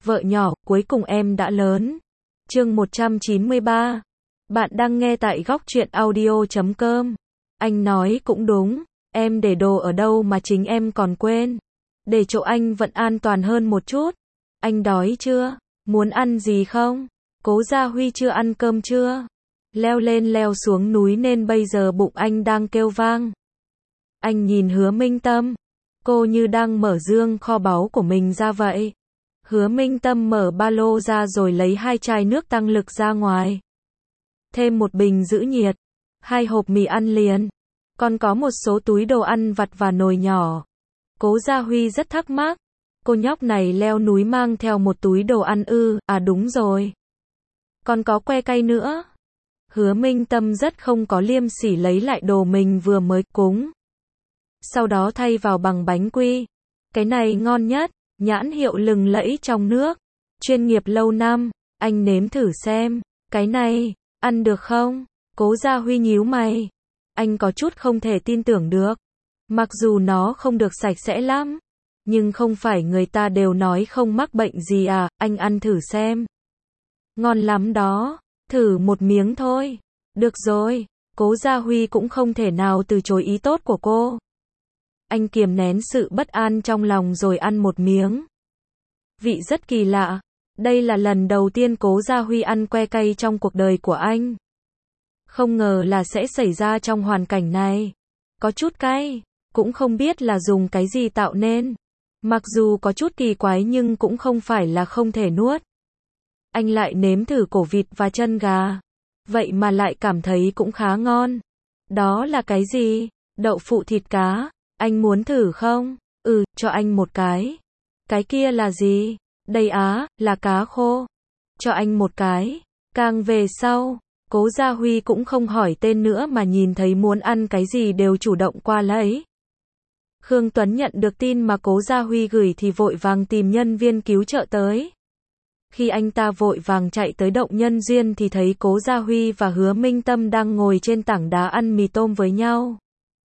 Vợ nhỏ, cuối cùng em đã lớn. Chương 193. Bạn đang nghe tại góc truyện audio.com. Anh nói cũng đúng, em để đồ ở đâu mà chính em còn quên. Để chỗ anh vẫn an toàn hơn một chút. Anh đói chưa? Muốn ăn gì không? Cố Gia Huy chưa ăn cơm chưa? Leo lên leo xuống núi nên bây giờ bụng anh đang kêu vang. Anh nhìn Hứa Minh Tâm. Cô như đang mở dương kho báu của mình ra vậy. Hứa Minh Tâm mở ba lô ra rồi lấy 2 chai nước tăng lực ra ngoài. Thêm một bình giữ nhiệt, 2 hộp mì ăn liền, còn có một số túi đồ ăn vặt và nồi nhỏ. Cố Gia Huy rất thắc mắc, cô nhóc này leo núi mang theo một túi đồ ăn ư? À đúng rồi, còn có que cay nữa. Hứa Minh Tâm rất không có liêm sỉ lấy lại đồ mình vừa mới cúng. Sau đó thay vào bằng bánh quy. Cái này ngon nhất, nhãn hiệu lừng lẫy trong nước, chuyên nghiệp lâu năm, anh nếm thử xem. Cái này, ăn được không? Cố Gia Huy nhíu mày. Anh có chút không thể tin tưởng được. Mặc dù nó không được sạch sẽ lắm, nhưng không phải người ta đều nói không mắc bệnh gì à, anh ăn thử xem. Ngon lắm đó, thử một miếng thôi. Được rồi, Cố Gia Huy cũng không thể nào từ chối ý tốt của cô. Anh kiềm nén sự bất an trong lòng rồi ăn một miếng. Vị rất kỳ lạ. Đây là lần đầu tiên Cố Gia Huy ăn que cay trong cuộc đời của anh. Không ngờ là sẽ xảy ra trong hoàn cảnh này. Có chút cay, cũng không biết là dùng cái gì tạo nên. Mặc dù có chút kỳ quái nhưng cũng không phải là không thể nuốt. Anh lại nếm thử cổ vịt và chân gà. Vậy mà lại cảm thấy cũng khá ngon. Đó là cái gì? Đậu phụ thịt cá. Anh muốn thử không? Ừ, cho anh một cái. Cái kia là gì? Đây á, là cá khô. Cho anh một cái. Càng về sau, Cố Gia Huy cũng không hỏi tên nữa mà nhìn thấy muốn ăn cái gì đều chủ động qua lấy. Khương Tuấn nhận được tin mà Cố Gia Huy gửi thì vội vàng tìm nhân viên cứu trợ tới. Khi anh ta vội vàng chạy tới động nhân duyên thì thấy Cố Gia Huy và Hứa Minh Tâm đang ngồi trên tảng đá ăn mì tôm với nhau.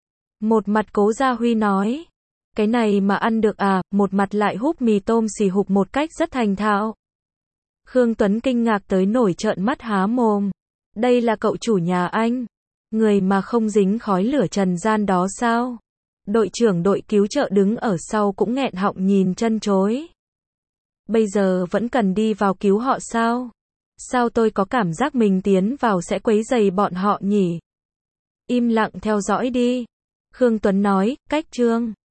Một mặt Cố Gia Huy nói, cái này mà ăn được à, một mặt lại húp mì tôm xì hụp một cách rất thành thạo. Khương Tuấn kinh ngạc tới nổi trợn mắt há mồm. Đây là cậu chủ nhà anh, người mà không dính khói lửa trần gian đó sao? Đội trưởng đội cứu trợ đứng ở sau cũng nghẹn họng nhìn chân chối. Bây giờ vẫn cần đi vào cứu họ sao? Sao tôi có cảm giác mình tiến vào sẽ quấy rầy bọn họ nhỉ? Im lặng theo dõi đi. Khương Tuấn nói, cách chương.